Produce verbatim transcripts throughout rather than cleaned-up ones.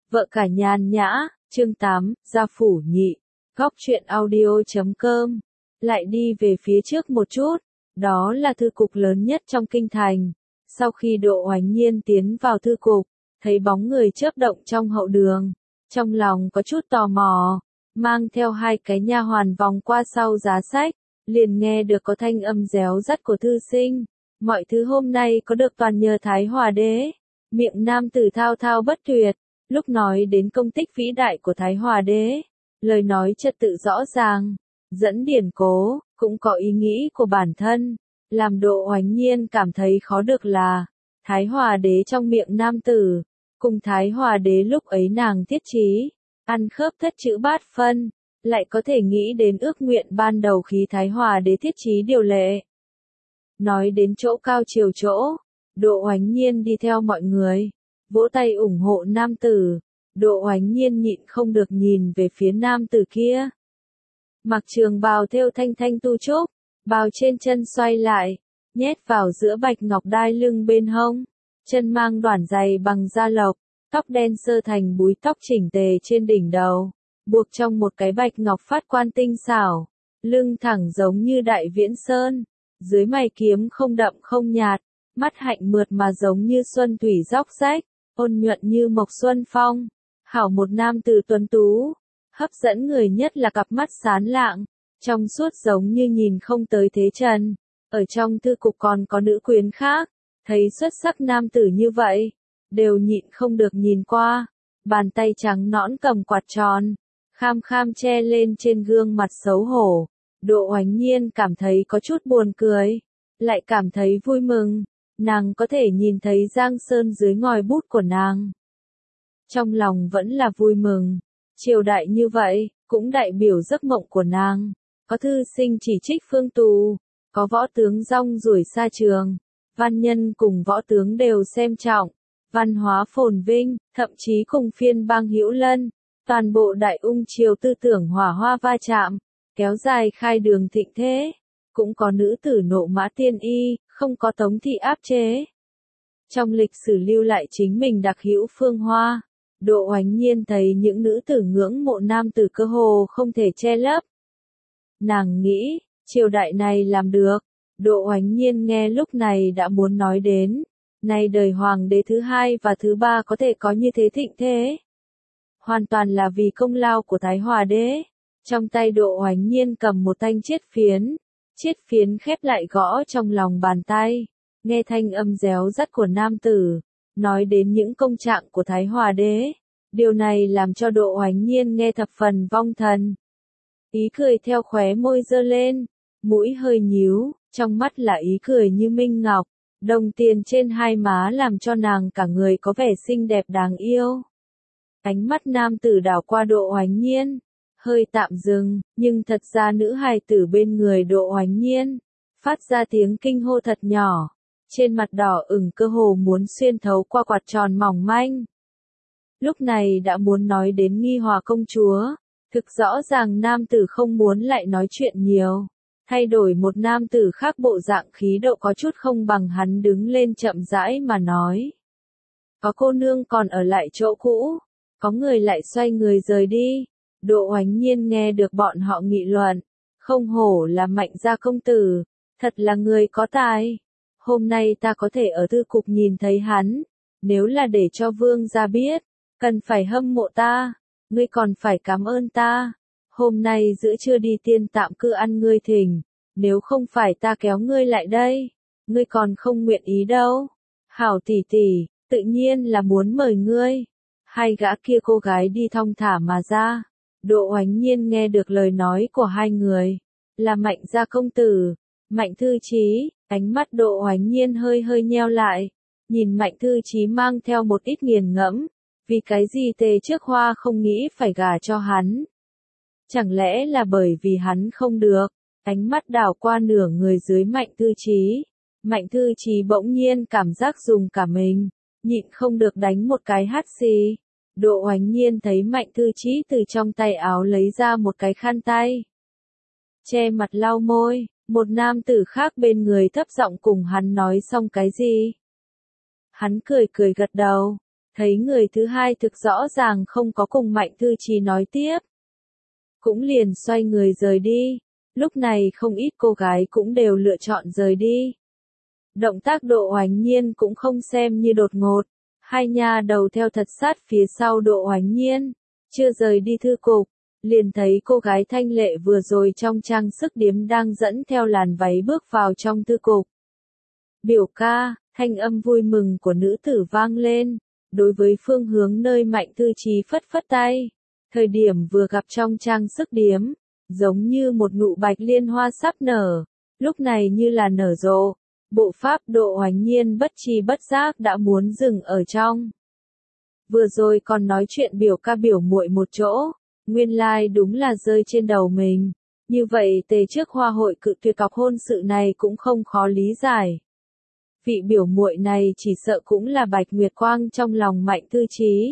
Vợ cả nhàn nhã, chương tám, gia phủ nhị, góc truyện audio.com. Lại đi về phía trước một chút, đó là thư cục lớn nhất trong kinh thành. Sau khi Độ Oánh Nhiên tiến vào thư cục, thấy bóng người chớp động trong hậu đường, trong lòng có chút tò mò, mang theo hai cái nha hoàn vòng qua sau giá sách, liền nghe được có thanh âm réo rắt của thư sinh. Mọi thứ hôm nay có được toàn nhờ Thái Hòa Đế. Miệng nam tử thao thao bất tuyệt, lúc nói đến công tích vĩ đại của Thái Hòa Đế, lời nói trật tự rõ ràng, dẫn điển cố, cũng có ý nghĩ của bản thân, làm Độ Oánh Nhiên cảm thấy khó được là, Thái Hòa Đế trong miệng nam tử, cùng Thái Hòa Đế lúc ấy nàng thiết trí, ăn khớp thất chữ bát phân, lại có thể nghĩ đến ước nguyện ban đầu khi Thái Hòa Đế thiết trí điều lệ. Nói đến chỗ cao chiều chỗ, Độ Oánh Nhiên đi theo mọi người, vỗ tay ủng hộ nam tử. Độ Oánh Nhiên nhịn không được nhìn về phía nam tử kia. Mặc trường bào thêu thanh thanh tu trúc, bào trên chân xoay lại, nhét vào giữa bạch ngọc đai lưng bên hông, chân mang đoản giày bằng da lộc, tóc đen sơ thành búi tóc chỉnh tề trên đỉnh đầu, buộc trong một cái bạch ngọc phát quan tinh xảo, lưng thẳng giống như đại viễn sơn, dưới mày kiếm không đậm không nhạt, mắt hạnh mượt mà giống như xuân thủy róc rách, ôn nhuận như mộc xuân phong. Hảo một nam tử tuấn tú, hấp dẫn người nhất là cặp mắt sáng lạng, trong suốt giống như nhìn không tới thế trần. Ở trong thư cục còn có nữ quyến khác, thấy xuất sắc nam tử như vậy, đều nhịn không được nhìn qua, bàn tay trắng nõn cầm quạt tròn, kham kham che lên trên gương mặt xấu hổ. Độ Oánh Nhiên cảm thấy có chút buồn cười, lại cảm thấy vui mừng, nàng có thể nhìn thấy Giang Sơn dưới ngòi bút của nàng. Trong lòng vẫn là vui mừng, triều đại như vậy, cũng đại biểu giấc mộng của nàng. Có thư sinh chỉ trích phương tù, có võ tướng rong ruổi xa trường, văn nhân cùng võ tướng đều xem trọng, văn hóa phồn vinh, thậm chí cùng phiên bang hữu lân, toàn bộ đại ung triều tư tưởng hỏa hoa va chạm, kéo dài khai đường thịnh thế. Cũng có nữ tử nộ mã tiên y, không có tống thị áp chế. Trong lịch sử lưu lại chính mình đặc hữu phương hoa. Độ Oánh Nhiên thấy những nữ tử ngưỡng mộ nam tử cơ hồ không thể che lấp. Nàng nghĩ, triều đại này làm được. Độ Oánh Nhiên nghe lúc này đã muốn nói đến, nay đời hoàng đế thứ hai và thứ ba có thể có như thế thịnh thế. Hoàn toàn là vì công lao của Thái Hòa Đế. Trong tay Độ Oánh Nhiên cầm một thanh chiết phiến, chiết phiến khép lại gõ trong lòng bàn tay, nghe thanh âm réo rắt của nam tử. Nói đến những công trạng của Thái Hòa Đế, điều này làm cho Độ Oánh Nhiên nghe thập phần vong thần. Ý cười theo khóe môi giơ lên, mũi hơi nhíu, trong mắt là ý cười như minh ngọc, đồng tiền trên hai má làm cho nàng cả người có vẻ xinh đẹp đáng yêu. Ánh mắt nam tử đảo qua Độ Oánh Nhiên, hơi tạm dừng, nhưng thật ra nữ hài tử bên người Độ Oánh Nhiên, phát ra tiếng kinh hô thật nhỏ. Trên mặt đỏ ửng cơ hồ muốn xuyên thấu qua quạt tròn mỏng manh. Lúc này đã muốn nói đến Nghi Hòa công chúa, thực rõ ràng nam tử không muốn lại nói chuyện nhiều, thay đổi một nam tử khác bộ dạng khí độ có chút không bằng hắn đứng lên chậm rãi mà nói. Có cô nương còn ở lại chỗ cũ, có người lại xoay người rời đi. Độ Oánh Nhiên nghe được bọn họ nghị luận, không hổ là Mạnh gia công tử, thật là người có tài. Hôm nay ta có thể ở thư cục nhìn thấy hắn, nếu là để cho vương gia biết, cần phải hâm mộ ta, ngươi còn phải cảm ơn ta. Hôm nay giữa trưa đi tiên tạm cư ăn ngươi thỉnh, nếu không phải ta kéo ngươi lại đây, ngươi còn không nguyện ý đâu. Hảo tỷ tỷ, tự nhiên là muốn mời ngươi. Hai gã kia cô gái đi thong thả mà ra. Độ Oánh Nhiên nghe được lời nói của hai người, là Mạnh gia công tử, Mạnh Thư Chí. Ánh mắt Độ Oánh Nhiên hơi hơi nheo lại, nhìn Mạnh Thư Chí mang theo một ít nghiền ngẫm, vì cái gì Tề Trước Hoa không nghĩ phải gả cho hắn. Chẳng lẽ là bởi vì hắn không được, ánh mắt đảo qua nửa người dưới Mạnh Thư Chí. Mạnh Thư Chí bỗng nhiên cảm giác dùng cả mình, nhịn không được đánh một cái hắt xì. Độ Oánh Nhiên thấy Mạnh Thư Chí từ trong tay áo lấy ra một cái khăn tay, che mặt lau môi. Một nam tử khác bên người thấp giọng cùng hắn nói xong cái gì. Hắn cười cười gật đầu, thấy người thứ hai thực rõ ràng không có cùng Mạnh Thư Chí nói tiếp. Cũng liền xoay người rời đi, lúc này không ít cô gái cũng đều lựa chọn rời đi. Động tác Độ Oánh Nhiên cũng không xem như đột ngột, hai nha đầu theo thật sát phía sau Độ Oánh Nhiên, chưa rời đi thư cục, liền thấy cô gái thanh lệ vừa rồi trong trang sức điếm đang dẫn theo làn váy bước vào trong thư cục. Biểu ca, thanh âm vui mừng của nữ tử vang lên, đối với phương hướng nơi Mạnh Thư Chí phất phất tay. Thời điểm vừa gặp trong trang sức điếm, giống như một nụ bạch liên hoa sắp nở, lúc này như là nở rộ, bộ pháp Độ Oánh Nhiên bất tri bất giác đã muốn dừng ở trong. Vừa rồi còn nói chuyện biểu ca biểu muội một chỗ, nguyên lai like đúng là rơi trên đầu mình, như vậy tề trước hoa hội cự tuyệt cọc hôn sự này cũng không khó lý giải. Vị biểu muội này chỉ sợ cũng là bạch nguyệt quang trong lòng Mạnh Thư Chí.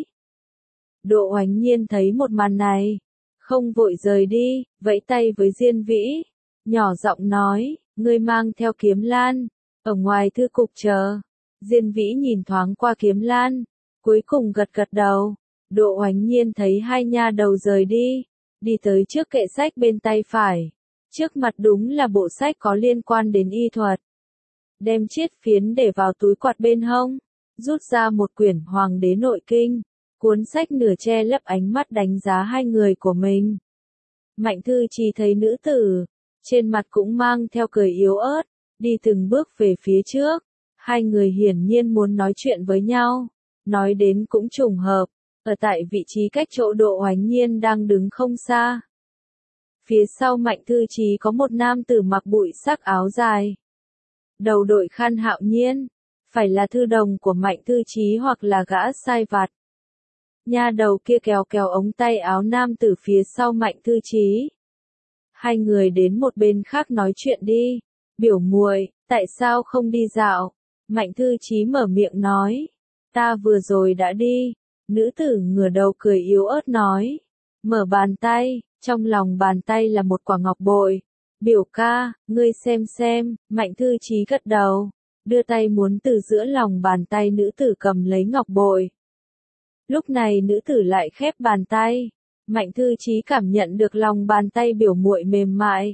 Độ Oánh Nhiên thấy một màn này, không vội rời đi, vẫy tay với Diên Vĩ, nhỏ giọng nói, ngươi mang theo kiếm lan, ở ngoài thư cục chờ. Diên Vĩ nhìn thoáng qua kiếm lan, cuối cùng gật gật đầu. Độ Oánh Nhiên thấy hai nha đầu rời đi, đi tới trước kệ sách bên tay phải. Trước mặt đúng là bộ sách có liên quan đến y thuật. Đem chiết phiến để vào túi quạt bên hông, rút ra một quyển Hoàng đế nội kinh. Cuốn sách nửa che lấp ánh mắt đánh giá hai người của mình. Mạnh Thư Chí thấy nữ tử, trên mặt cũng mang theo cười yếu ớt, đi từng bước về phía trước. Hai người hiển nhiên muốn nói chuyện với nhau, nói đến cũng trùng hợp, ở tại vị trí cách chỗ Độ Oánh Nhiên đang đứng không xa. Phía sau Mạnh Thư Chí có một nam tử mặc bụi sắc áo dài. Đầu đội khăn Hạo Nhiên, phải là thư đồng của Mạnh Thư Chí hoặc là gã sai vặt. Nha đầu kia kéo kéo ống tay áo nam tử phía sau Mạnh Thư Chí. Hai người đến một bên khác nói chuyện đi. Biểu muội, tại sao không đi dạo? Mạnh Thư Chí mở miệng nói. Ta vừa rồi đã đi. Nữ tử ngửa đầu cười yếu ớt nói. Mở bàn tay, trong lòng bàn tay là một quả ngọc bội. Biểu ca, ngươi xem xem. Mạnh Thư Chí gật đầu, đưa tay muốn từ giữa lòng bàn tay nữ tử cầm lấy ngọc bội. Lúc này nữ tử lại khép bàn tay, Mạnh Thư Chí cảm nhận được lòng bàn tay biểu muội mềm mại.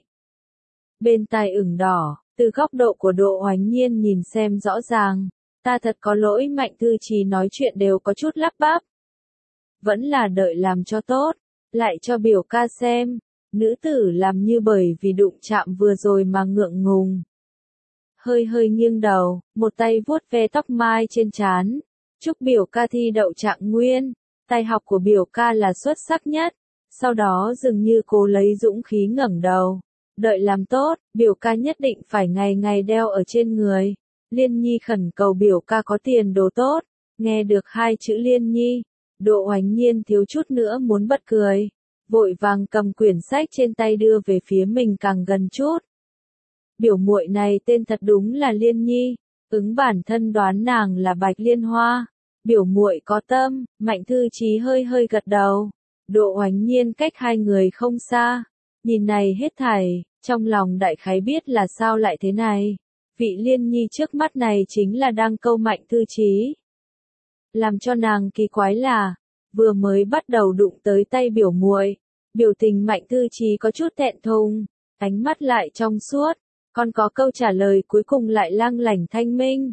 Bên tai ửng đỏ, từ góc độ của Độ Oánh Nhiên nhìn xem rõ ràng, ta thật có lỗi. Mạnh Thư Chí nói chuyện đều có chút lắp bắp. Vẫn là đợi làm cho tốt, lại cho biểu ca xem. Nữ tử làm như bởi vì đụng chạm vừa rồi mà ngượng ngùng. Hơi hơi nghiêng đầu, một tay vuốt ve tóc mai trên trán. Chúc biểu ca thi đậu trạng nguyên, tài học của biểu ca là xuất sắc nhất. Sau đó dường như cố lấy dũng khí ngẩng đầu. Đợi làm tốt, biểu ca nhất định phải ngày ngày đeo ở trên người. Liên Nhi khẩn cầu biểu ca có tiền đồ tốt. Nghe được hai chữ Liên Nhi, Độ Oánh Nhiên thiếu chút nữa muốn bật cười. Vội vàng cầm quyển sách trên tay đưa về phía mình càng gần chút. Biểu muội này tên thật đúng là Liên Nhi, ứng bản thân đoán nàng là Bạch Liên Hoa. Biểu muội có tâm. Mạnh Thư Chí hơi hơi gật đầu. Độ Oánh Nhiên cách hai người không xa, nhìn này hết thảy, trong lòng đại khái biết là sao lại thế này. Vị Liên Nhi trước mắt này chính là đang câu Mạnh Thư Chí. Làm cho nàng kỳ quái là, vừa mới bắt đầu đụng tới tay biểu muội, biểu tình Mạnh Thư Chí có chút thẹn thùng, ánh mắt lại trong suốt, còn có câu trả lời cuối cùng lại lang lảnh thanh minh.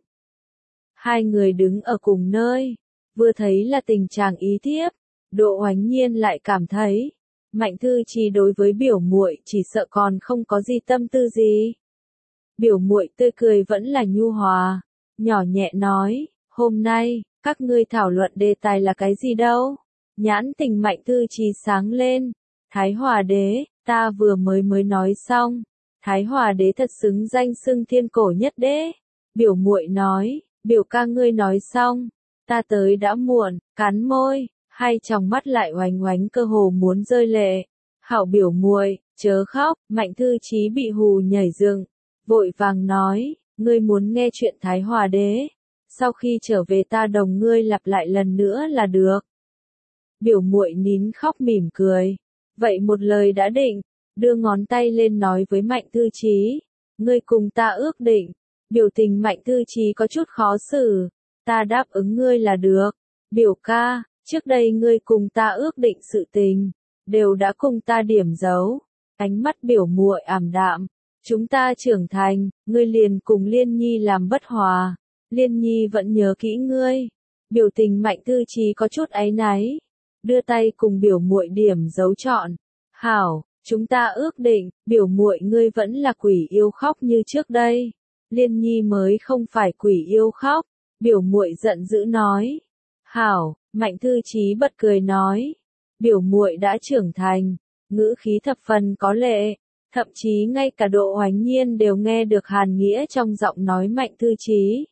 Hai người đứng ở cùng nơi, vừa thấy là tình trạng ý thiếp, Độ Oánh Nhiên lại cảm thấy, Mạnh Thư Chí đối với biểu muội chỉ sợ còn không có gì tâm tư gì. Biểu muội tươi cười vẫn là nhu hòa, nhỏ nhẹ nói, hôm nay, các ngươi thảo luận đề tài là cái gì đâu? Nhãn tình Mạnh Thư Chí sáng lên, Thái Hòa Đế, ta vừa mới mới nói xong, Thái Hòa Đế thật xứng danh xưng thiên cổ nhất đế. Biểu muội nói, biểu ca ngươi nói xong, ta tới đã muộn, cắn môi, hai tròng mắt lại oánh oánh cơ hồ muốn rơi lệ. Hảo biểu muội, chớ khóc. Mạnh Thư Chí bị hù nhảy dựng, vội vàng nói, ngươi muốn nghe chuyện Thái Hòa Đế, sau khi trở về ta đồng ngươi lặp lại lần nữa là được. Biểu muội nín khóc mỉm cười, vậy một lời đã định, đưa ngón tay lên nói với Mạnh Thư Chí, ngươi cùng ta ước định. Biểu tình Mạnh Thư Chí có chút khó xử, ta đáp ứng ngươi là được. Biểu ca, trước đây ngươi cùng ta ước định sự tình, đều đã cùng ta điểm dấu. Ánh mắt biểu muội ảm đạm. Chúng ta trưởng thành, ngươi liền cùng Liên Nhi làm bất hòa. Liên Nhi vẫn nhớ kỹ ngươi. Biểu tình Mạnh Tư Chí có chút áy náy. Đưa tay cùng biểu muội điểm dấu chọn. Hảo, chúng ta ước định, biểu muội ngươi vẫn là quỷ yêu khóc như trước đây. Liên Nhi mới không phải quỷ yêu khóc. Biểu muội giận dữ nói. Hảo, Mạnh Tư Chí bật cười nói. Biểu muội đã trưởng thành, ngữ khí thập phần có lệ. Thậm chí ngay cả Độ Hoánh Nhiên đều nghe được hàn nghĩa trong giọng nói Mạnh Tư Chí.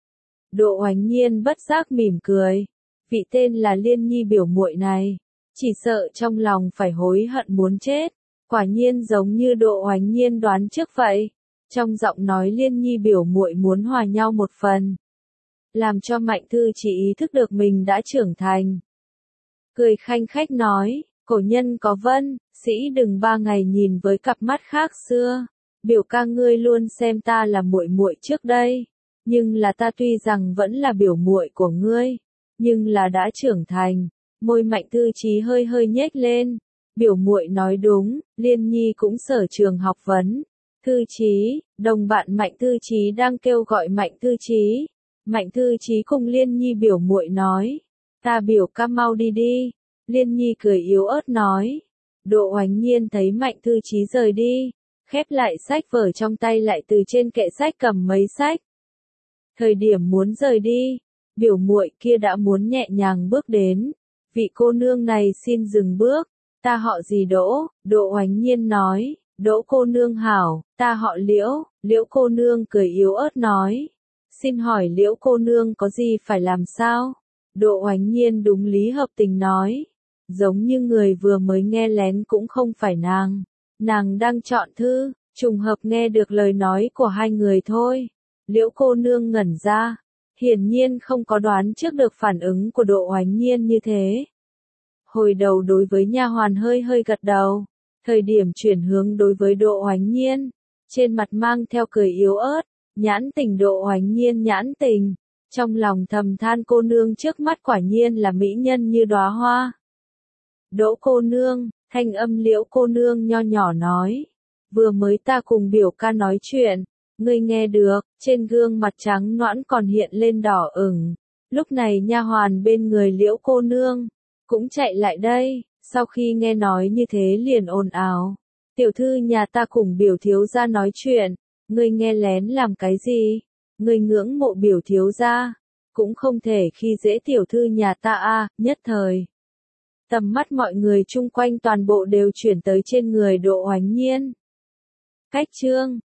Độ Hoánh Nhiên bất giác mỉm cười. Vị tên là Liên Nhi biểu muội này, chỉ sợ trong lòng phải hối hận muốn chết. Quả nhiên giống như Độ Hoánh Nhiên đoán trước vậy. Trong giọng nói Liên Nhi biểu muội muốn hòa nhau một phần. Làm cho Mạnh Tư Chí ý thức được mình đã trưởng thành. Cười khanh khách nói, cổ nhân có vân, sĩ đừng ba ngày nhìn với cặp mắt khác xưa. Biểu ca ngươi luôn xem ta là muội muội trước đây, nhưng là ta tuy rằng vẫn là biểu muội của ngươi, nhưng là đã trưởng thành. Môi Mạnh Tư Chí hơi hơi nhếch lên. Biểu muội nói đúng, Liên Nhi cũng sở trường học vấn. Tư Chí, đồng bạn Mạnh Tư Chí đang kêu gọi Mạnh Tư Chí. Mạnh Tư Chí cùng Liên Nhi biểu muội nói, ta biểu ca mau đi đi. Liên Nhi cười yếu ớt nói. Độ Hoánh Nhiên thấy Mạnh Tư Chí rời đi, khép lại sách vở trong tay lại từ trên kệ sách cầm mấy sách. Thời điểm muốn rời đi, biểu muội kia đã muốn nhẹ nhàng bước đến. Vị cô nương này xin dừng bước, ta họ gì Đỗ? Độ Hoánh Nhiên nói. Đỗ cô nương hảo, ta họ Liễu. Liễu cô nương cười yếu ớt nói. Xin hỏi Liễu cô nương có gì phải làm sao? Độ Hoánh Nhiên đúng lý hợp tình nói. Giống như người vừa mới nghe lén cũng không phải nàng. Nàng đang chọn thư, trùng hợp nghe được lời nói của hai người thôi. Liễu cô nương ngẩn ra, hiển nhiên không có đoán trước được phản ứng của Độ Hoánh Nhiên như thế. Hồi đầu đối với nha hoàn hơi hơi gật đầu, thời điểm chuyển hướng đối với Độ Hoánh Nhiên, trên mặt mang theo cười yếu ớt, nhãn tình Độ Hoánh Nhiên nhãn tình, trong lòng thầm than cô nương trước mắt quả nhiên là mỹ nhân như đóa hoa. Đỗ cô nương, thanh âm Liễu cô nương nho nhỏ nói, vừa mới ta cùng biểu ca nói chuyện, ngươi nghe được, trên gương mặt trắng nõn còn hiện lên đỏ ửng. Lúc này nha hoàn bên người Liễu cô nương cũng chạy lại đây, sau khi nghe nói như thế liền ồn ào. Tiểu thư nhà ta cùng biểu thiếu gia nói chuyện, ngươi nghe lén làm cái gì? Ngươi ngưỡng mộ biểu thiếu gia, cũng không thể khi dễ tiểu thư nhà ta a. Nhất thời, tầm mắt mọi người chung quanh toàn bộ đều chuyển tới trên người Độ Hoánh Nhiên. Cách chương